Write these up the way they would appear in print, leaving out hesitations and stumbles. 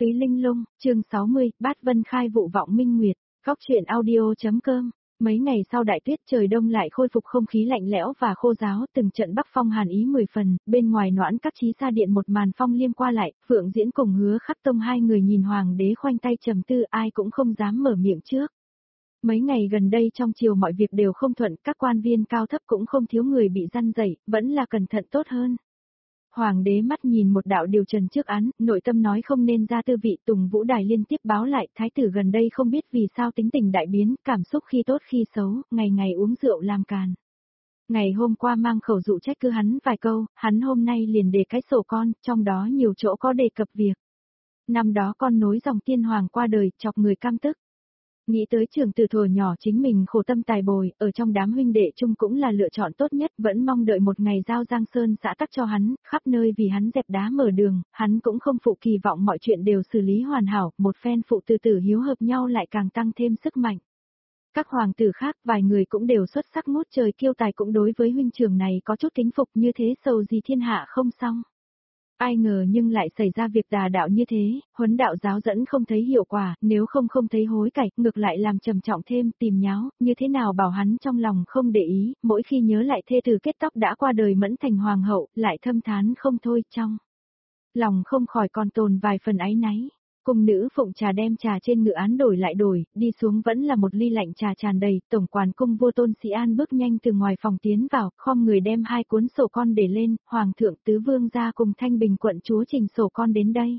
Túy Linh Lung, chương 60, Bát Vân khai vụ vọng minh nguyệt, góc truyện audio.com. Mấy ngày sau đại tuyết trời đông lại khôi phục không khí lạnh lẽo và khô ráo, từng trận bắc phong hàn ý 10 phần, bên ngoài noãn các chí xa điện một màn phong liêm qua lại, Phượng Diễn cùng Hứa Khắc Tông hai người nhìn hoàng đế khoanh tay trầm tư, ai cũng không dám mở miệng trước. Mấy ngày gần đây trong triều mọi việc đều không thuận, các quan viên cao thấp cũng không thiếu người bị răn dậy, vẫn là cẩn thận tốt hơn. Hoàng đế mắt nhìn một đạo điều trần trước án, nội tâm nói không nên ra tư vị. Tùng Vũ Đài liên tiếp báo lại, thái tử gần đây không biết vì sao tính tình đại biến, cảm xúc khi tốt khi xấu, ngày ngày uống rượu làm càn. Ngày hôm qua mang khẩu dụ trách cứ hắn vài câu, hắn hôm nay liền đề cái sổ con, trong đó nhiều chỗ có đề cập việc. Năm đó con nối dòng tiên hoàng qua đời, chọc người căm tức. Nghĩ tới trường từ thuở nhỏ chính mình khổ tâm tài bồi, ở trong đám huynh đệ chung cũng là lựa chọn tốt nhất, vẫn mong đợi một ngày giao Giang Sơn xã tắc cho hắn, khắp nơi vì hắn dẹp đá mở đường, hắn cũng không phụ kỳ vọng mọi chuyện đều xử lý hoàn hảo, một phen phụ từ tử hiếu hợp nhau lại càng tăng thêm sức mạnh. Các hoàng tử khác, vài người cũng đều xuất sắc ngút trời kiêu tài, cũng đối với huynh trưởng này có chút kính phục, như thế sầu gì thiên hạ không xong. Ai ngờ nhưng lại xảy ra việc tà đạo như thế, huấn đạo giáo dẫn không thấy hiệu quả, nếu không thấy hối cải, ngược lại làm trầm trọng thêm, tìm nháo, như thế nào bảo hắn trong lòng không để ý, mỗi khi nhớ lại thê tử kết tóc đã qua đời Mẫn Thành hoàng hậu, lại thâm thán không thôi, trong lòng không khỏi còn tồn vài phần áy náy. Cung nữ phụng trà đem trà trên ngự án đổi lại đổi, đi xuống vẫn là một ly lạnh trà tràn đầy, tổng quản cung vua Tôn Sĩ An bước nhanh từ ngoài phòng tiến vào, khom người đem hai cuốn sổ con để lên, hoàng thượng tứ vương gia cùng Thanh Bình quận chúa trình sổ con đến đây.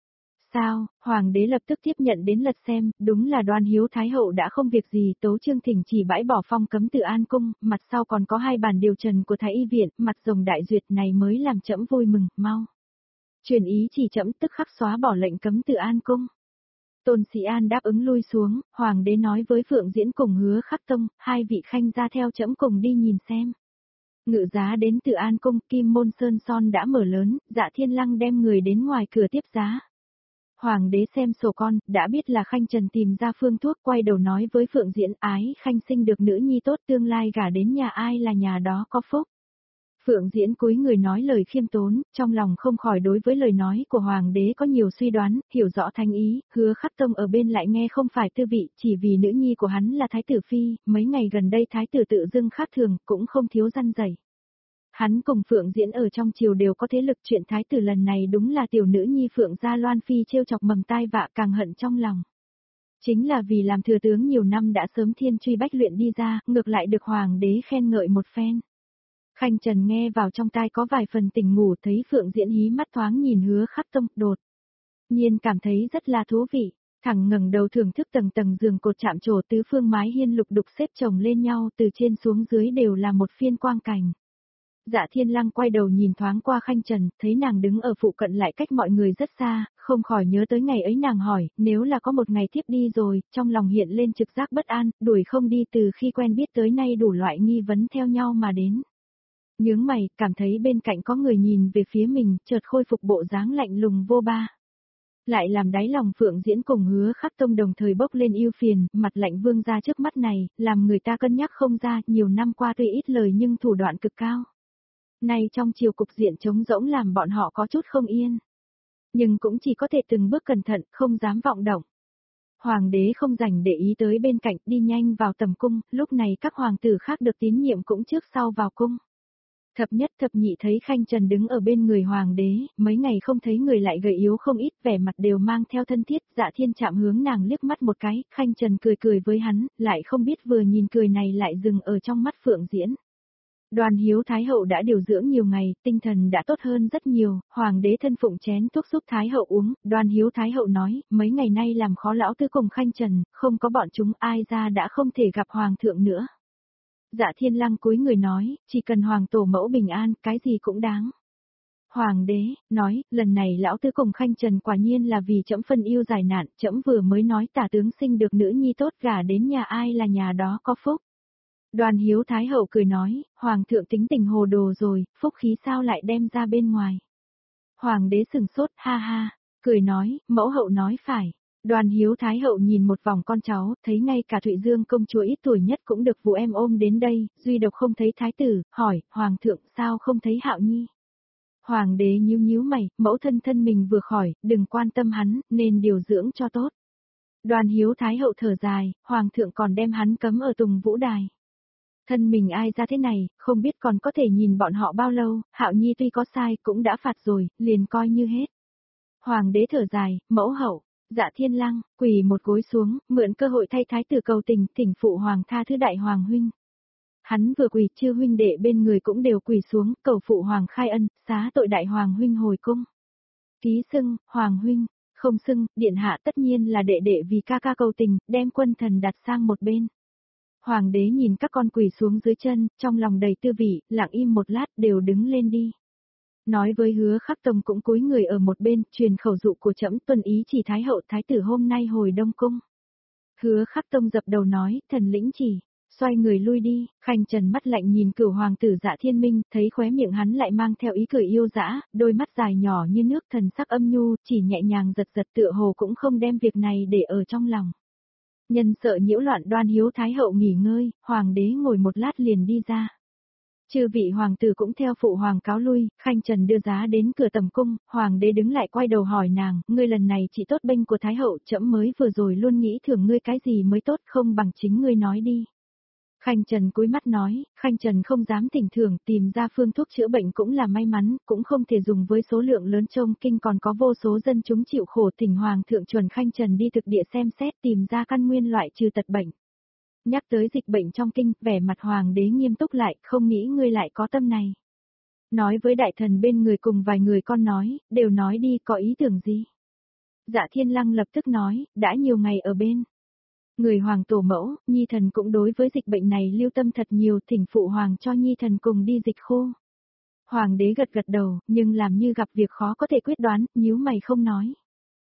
Sao, hoàng đế lập tức tiếp nhận đến lật xem, đúng là Đoan Hiếu Thái hậu đã không việc gì, tấu chương thỉnh chỉ bãi bỏ phong cấm từ An cung, mặt sau còn có hai bản điều trần của Thái y viện, mặt rồng đại duyệt này mới làm trẫm vui mừng, mau. Truyền ý chỉ trẫm tức khắc xóa bỏ lệnh cấm từ An cung. Tôn Sĩ An đáp ứng lui xuống, hoàng đế nói với Phượng Diễn cùng Hứa Khắc Tông, hai vị khanh ra theo trẫm cùng đi nhìn xem. Ngự giá đến từ An cung, Kim Môn Sơn Son đã mở lớn, Dạ Thiên Lăng đem người đến ngoài cửa tiếp giá. Hoàng đế xem sổ con, đã biết là Khanh Trần tìm ra phương thuốc, quay đầu nói với Phượng Diễn, ái Khanh sinh được nữ nhi tốt, tương lai gả đến nhà ai là nhà đó có phúc. Phượng Diễn cúi người nói lời khiêm tốn, trong lòng không khỏi đối với lời nói của hoàng đế có nhiều suy đoán, hiểu rõ thánh ý. Hứa Khắc Tông ở bên lại nghe không phải tư vị, chỉ vì nữ nhi của hắn là thái tử phi, mấy ngày gần đây thái tử tự dưng khác thường, cũng không thiếu răn dày. Hắn cùng Phượng Diễn ở trong triều đều có thế lực, chuyện thái tử lần này đúng là tiểu nữ nhi Phượng gia Loan phi trêu chọc mầm tai vạ, càng hận trong lòng. Chính là vì làm thừa tướng nhiều năm đã sớm thiên truy bách luyện đi ra, ngược lại được hoàng đế khen ngợi một phen. Khanh Trần nghe vào trong tai có vài phần tỉnh ngủ, thấy Phượng Diễn hí mắt thoáng nhìn Hứa Khắc Tông, đột nhiên cảm thấy rất là thú vị, thẳng ngẩng đầu thưởng thức tầng tầng giường cột chạm trổ, tứ phương mái hiên lục đục xếp chồng lên nhau, từ trên xuống dưới đều là một phiên quang cảnh. Dạ Thiên Lăng quay đầu nhìn thoáng qua Khanh Trần, thấy nàng đứng ở phụ cận lại cách mọi người rất xa, không khỏi nhớ tới ngày ấy nàng hỏi, nếu là có một ngày thiếp đi rồi, trong lòng hiện lên trực giác bất an, đuổi không đi, từ khi quen biết tới nay đủ loại nghi vấn theo nhau mà đến. Nhướng mày, cảm thấy bên cạnh có người nhìn về phía mình, chợt khôi phục bộ dáng lạnh lùng vô ba. Lại làm đáy lòng Phượng Diễn cùng Hứa Khắc Tông đồng thời bốc lên ưu phiền, mặt lạnh vương ra trước mắt này, làm người ta cân nhắc không ra, nhiều năm qua tuy ít lời nhưng thủ đoạn cực cao. Nay trong chiều cục diện trống rỗng làm bọn họ có chút không yên. Nhưng cũng chỉ có thể từng bước cẩn thận, không dám vọng động. Hoàng đế không rảnh để ý tới bên cạnh, đi nhanh vào tầm cung, lúc này các hoàng tử khác được tín nhiệm cũng trước sau vào cung. Thập nhất thập nhị thấy Khanh Trần đứng ở bên người hoàng đế, mấy ngày không thấy người lại gầy yếu không ít, vẻ mặt đều mang theo thân thiết. Dạ Thiên chạm hướng nàng liếc mắt một cái, Khanh Trần cười cười với hắn, lại không biết vừa nhìn cười này lại dừng ở trong mắt Phượng Diễn. Đoan Hiếu Thái hậu đã điều dưỡng nhiều ngày, tinh thần đã tốt hơn rất nhiều, hoàng đế thân phụng chén thuốc giúp Thái hậu uống. Đoan Hiếu Thái hậu nói, mấy ngày nay làm khó lão tứ cùng Khanh Trần, không có bọn chúng ai ra đã không thể gặp hoàng thượng nữa. Dạ Thiên Lăng cúi người nói, chỉ cần hoàng tổ mẫu bình an, cái gì cũng đáng. Hoàng đế, nói, lần này lão tứ cùng Khanh Trần quả nhiên là vì trẫm phân yêu giải nạn, trẫm vừa mới nói tả tướng sinh được nữ nhi tốt, gả đến nhà ai là nhà đó có phúc. Đoan Hiếu Thái hậu cười nói, hoàng thượng tính tình hồ đồ rồi, phúc khí sao lại đem ra bên ngoài. Hoàng đế sừng sốt, ha ha, cười nói, mẫu hậu nói phải. Đoan Hiếu Thái hậu nhìn một vòng con cháu, thấy ngay cả Thụy Dương công chúa ít tuổi nhất cũng được vụ em ôm đến đây, duy độc không thấy thái tử, hỏi, hoàng thượng sao không thấy Hạo Nhi. Hoàng đế nhíu nhíu mày, mẫu thân thân mình vừa khỏi, đừng quan tâm hắn, nên điều dưỡng cho tốt. Đoàn Hiếu Thái hậu thở dài, hoàng thượng còn đem hắn cấm ở Tùng Vũ Đài. Thân mình ai ra thế này, không biết còn có thể nhìn bọn họ bao lâu, Hạo Nhi tuy có sai cũng đã phạt rồi, liền coi như hết. Hoàng đế thở dài, mẫu hậu, Dạ Thiên Lăng, quỳ một gối xuống, mượn cơ hội thay thái tử cầu tình, thỉnh phụ hoàng tha thứ đại hoàng huynh. Hắn vừa quỳ, chư huynh đệ bên người cũng đều quỳ xuống, cầu phụ hoàng khai ân, xá tội đại hoàng huynh hồi cung. Ký xưng, hoàng huynh, không xưng, điện hạ tất nhiên là đệ đệ vì ca ca cầu tình, đem quân thần đặt sang một bên. Hoàng đế nhìn các con quỳ xuống dưới chân, trong lòng đầy tư vị, lặng im một lát đều đứng lên đi. Nói với Hứa Khắc Tông cũng cúi người ở một bên, truyền khẩu dụ của trẫm tuân ý chỉ thái hậu thái tử hôm nay hồi Đông Cung. Hứa Khắc Tông dập đầu nói, thần lĩnh chỉ, xoay người lui đi, Khanh Trần mắt lạnh nhìn cửu hoàng tử Dạ Thiên Minh, thấy khóe miệng hắn lại mang theo ý cười yêu dã, đôi mắt dài nhỏ như nước thần sắc âm nhu, chỉ nhẹ nhàng giật giật tựa hồ cũng không đem việc này để ở trong lòng. Nhân sợ nhiễu loạn Đoan Hiếu Thái hậu nghỉ ngơi, hoàng đế ngồi một lát liền đi ra. Chư vị hoàng tử cũng theo phụ hoàng cáo lui, Khanh Trần đưa giá đến cửa tầm cung, hoàng đế đứng lại quay đầu hỏi nàng, ngươi lần này chỉ tốt bênh của Thái hậu, trẫm mới vừa rồi luôn nghĩ thưởng ngươi cái gì mới tốt không bằng chính ngươi nói đi. Khanh Trần cúi mắt nói, Khanh Trần không dám thỉnh thưởng, tìm ra phương thuốc chữa bệnh cũng là may mắn, cũng không thể dùng với số lượng lớn trong kinh còn có vô số dân chúng chịu khổ, thỉnh hoàng thượng chuẩn Khanh Trần đi thực địa xem xét tìm ra căn nguyên loại trừ tật bệnh. Nhắc tới dịch bệnh trong kinh, vẻ mặt hoàng đế nghiêm túc lại, không nghĩ ngươi lại có tâm này. Nói với đại thần bên người cùng vài người con nói, đều nói đi có ý tưởng gì. Dạ Thiên Lăng lập tức nói, đã nhiều ngày ở bên. Người hoàng tổ mẫu, nhi thần cũng đối với dịch bệnh này lưu tâm thật nhiều, thỉnh phụ hoàng cho nhi thần cùng đi dịch khô. Hoàng đế gật gật đầu, nhưng làm như gặp việc khó có thể quyết đoán, nhíu mày không nói.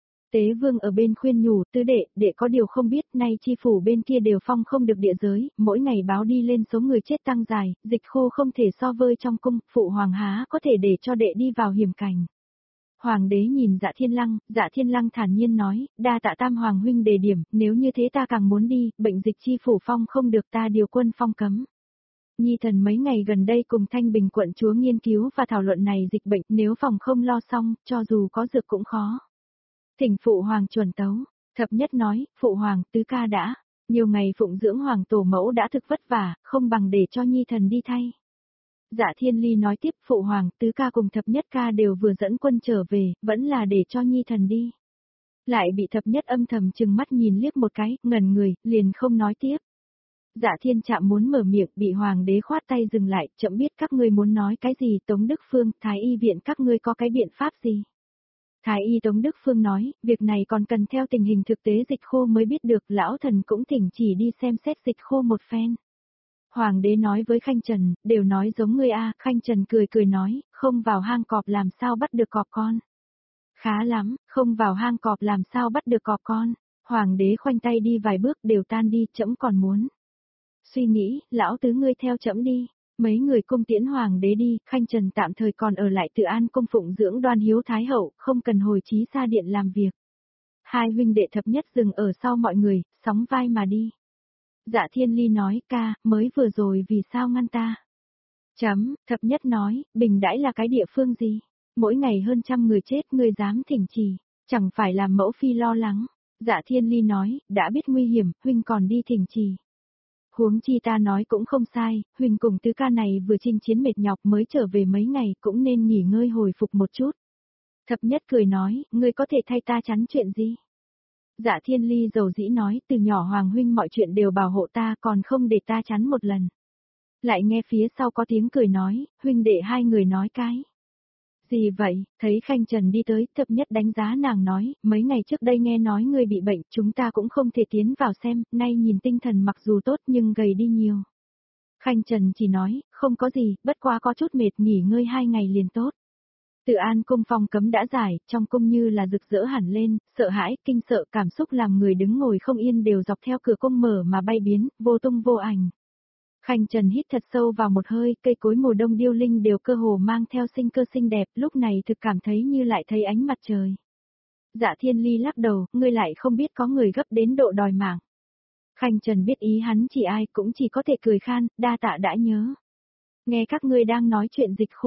Tế vương ở bên khuyên nhủ, tứ đệ có điều không biết, nay chi phủ bên kia đều phong không được địa giới, mỗi ngày báo đi lên số người chết tăng dài, dịch khô không thể so vơi trong cung, phụ hoàng há có thể để cho đệ đi vào hiểm cảnh. Hoàng đế nhìn Dạ Thiên Lăng thản nhiên nói, đa tạ tam hoàng huynh đề điểm, nếu như thế ta càng muốn đi, bệnh dịch chi phủ phong không được ta điều quân phong cấm. Nhi thần mấy ngày gần đây cùng Thanh Bình quận chúa nghiên cứu và thảo luận này dịch bệnh, nếu phòng không lo xong, cho dù có dược cũng khó. Thỉnh phụ hoàng chuẩn tấu, thập nhất nói, phụ hoàng, tứ ca đã, nhiều ngày phụng dưỡng hoàng tổ mẫu đã thực vất vả, không bằng để cho nhi thần đi thay. Dạ Thiên Ly nói tiếp, phụ hoàng, tứ ca cùng thập nhất ca đều vừa dẫn quân trở về, vẫn là để cho nhi thần đi. Lại bị thập nhất âm thầm chừng mắt nhìn liếc một cái, ngẩn người, liền không nói tiếp. Dạ Thiên Trạm muốn mở miệng, bị hoàng đế khoát tay dừng lại, chậm biết các ngươi muốn nói cái gì, Tống Đức Phương, Thái y viện các ngươi có cái biện pháp gì. Thái y Tống Đức Phương nói, việc này còn cần theo tình hình thực tế dịch khô mới biết được, lão thần cũng thỉnh chỉ đi xem xét dịch khô một phen. Hoàng đế nói với Khanh Trần, đều nói giống ngươi a, Khanh Trần cười cười nói, không vào hang cọp làm sao bắt được cọp con. Khá lắm, không vào hang cọp làm sao bắt được cọp con. Hoàng đế khoanh tay đi vài bước đều tan đi, trẫm còn muốn. Suy nghĩ, lão tứ ngươi theo trẫm đi. Mấy người cung tiễn hoàng đế đi, Khanh Trần tạm thời còn ở lại Tự An cung phụng dưỡng Đoan Hiếu Thái hậu, không cần hồi chí xa điện làm việc. Hai huynh đệ thập nhất dừng ở sau mọi người, sóng vai mà đi. Dạ Thiên Ly nói, ca, mới vừa rồi vì sao ngăn ta? Thập nhất nói, Bình Đãi là cái địa phương gì? Mỗi ngày hơn 100 người chết ngươi dám thỉnh trì, chẳng phải làm mẫu phi lo lắng. Dạ Thiên Ly nói, đã biết nguy hiểm, huynh còn đi thỉnh trì. Huống chi ta nói cũng không sai, huynh cùng tứ ca này vừa chinh chiến mệt nhọc mới trở về mấy ngày cũng nên nghỉ ngơi hồi phục một chút. Thập nhất cười nói, ngươi có thể thay ta chắn chuyện gì? Dạ Thiên Ly dầu dĩ nói, từ nhỏ hoàng huynh mọi chuyện đều bảo hộ ta còn không để ta chắn một lần. Lại nghe phía sau có tiếng cười nói, huynh đệ hai người nói cái. Gì vậy, thấy Khanh Trần đi tới, thập nhất đánh giá nàng nói, mấy ngày trước đây nghe nói ngươi bị bệnh, chúng ta cũng không thể tiến vào xem, nay nhìn tinh thần mặc dù tốt nhưng gầy đi nhiều. Khanh Trần chỉ nói, không có gì, bất quá có chút mệt nghỉ ngơi 2 ngày liền tốt. Tự An cung phong cấm đã giải, trong cung như là rực rỡ hẳn lên, sợ hãi, kinh sợ, cảm xúc làm người đứng ngồi không yên đều dọc theo cửa cung mở mà bay biến, vô tung vô ảnh. Khanh Trần hít thật sâu vào một hơi, cây cối mùa đông điêu linh đều cơ hồ mang theo sinh cơ xinh đẹp, lúc này thực cảm thấy như lại thấy ánh mặt trời. Dạ Thiên Ly lắc đầu, ngươi lại không biết có người gấp đến độ đòi mạng. Khanh Trần biết ý hắn chỉ ai cũng chỉ có thể cười khan, đa tạ đã nhớ. Nghe các ngươi đang nói chuyện dịch khô,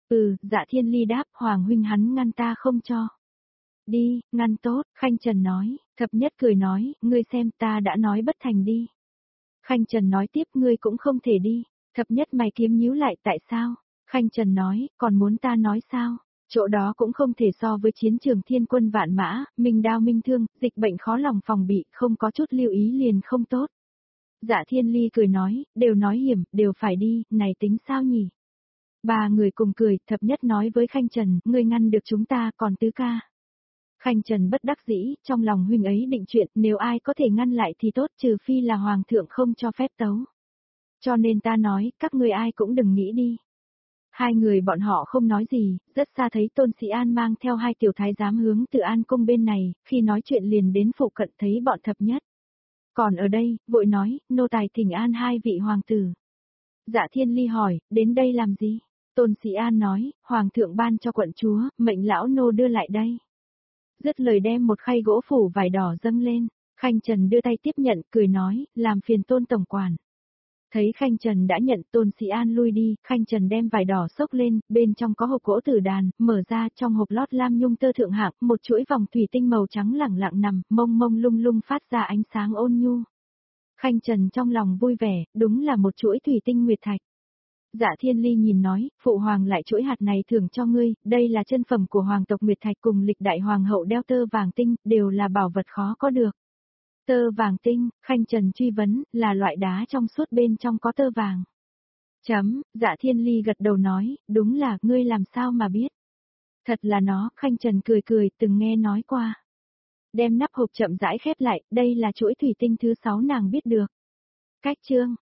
Dạ Thiên Ly đáp, Hoàng huynh hắn ngăn ta không cho. Đi, ngăn tốt, Khanh Trần nói, Thập Nhất cười nói, ngươi xem ta đã nói bất thành đi. Khanh Trần nói tiếp, ngươi cũng không thể đi. Thập Nhất mày kiếm nhíu lại, tại sao? Khanh Trần nói, còn muốn ta nói sao? Chỗ đó cũng không thể so với chiến trường thiên quân vạn mã, minh đao minh thương, dịch bệnh khó lòng phòng bị, không có chút lưu ý liền không tốt. Dạ Thiên Ly cười nói hiểm, đều phải đi, này tính sao nhỉ? Ba người cùng cười, Thập Nhất nói với Khanh Trần, ngươi ngăn được chúng ta, còn Tứ ca. Khanh Trần bất đắc dĩ, trong lòng huynh ấy định chuyện, nếu ai có thể ngăn lại thì tốt, trừ phi là Hoàng thượng không cho phép tấu. Cho nên ta nói, các ngươi ai cũng đừng nghĩ đi. Hai người bọn họ không nói gì, rất xa thấy Tôn Sĩ An mang theo hai tiểu thái giám hướng từ An cung bên này, khi nói chuyện liền đến phụ cận thấy bọn Thập Nhất. Còn ở đây, vội nói, nô tài thỉnh an hai vị hoàng tử. Dạ Thiên Ly hỏi, đến đây làm gì? Tôn Sĩ An nói, Hoàng thượng ban cho quận chúa, mệnh lão nô đưa lại đây. Dứt lời đem một khay gỗ phủ vải đỏ dâng lên, Khanh Trần đưa tay tiếp nhận, cười nói, làm phiền Tôn tổng quản. Thấy Khanh Trần đã nhận, Tôn Sĩ An lui đi, Khanh Trần đem vải đỏ xốc lên, bên trong có hộp gỗ tử đàn, mở ra trong hộp lót lam nhung tơ thượng hạng, một chuỗi vòng thủy tinh màu trắng lẳng lặng nằm, mông mông lung lung phát ra ánh sáng ôn nhu. Khanh Trần trong lòng vui vẻ, đúng là một chuỗi thủy tinh nguyệt thạch. Dạ Thiên Ly nhìn nói, phụ hoàng lại chuỗi hạt này thưởng cho ngươi, đây là chân phẩm của hoàng tộc Nguyệt Thạch cùng lịch đại hoàng hậu đeo tơ vàng tinh, đều là bảo vật khó có được. Tơ vàng tinh, Khanh Trần truy vấn, là loại đá trong suốt bên trong có tơ vàng. Dạ Thiên Ly gật đầu nói, đúng là, ngươi làm sao mà biết. Thật là nó, Khanh Trần cười cười, từng nghe nói qua. Đem nắp hộp chậm rãi khép lại, đây là chuỗi thủy tinh thứ 6 nàng biết được. Cách chương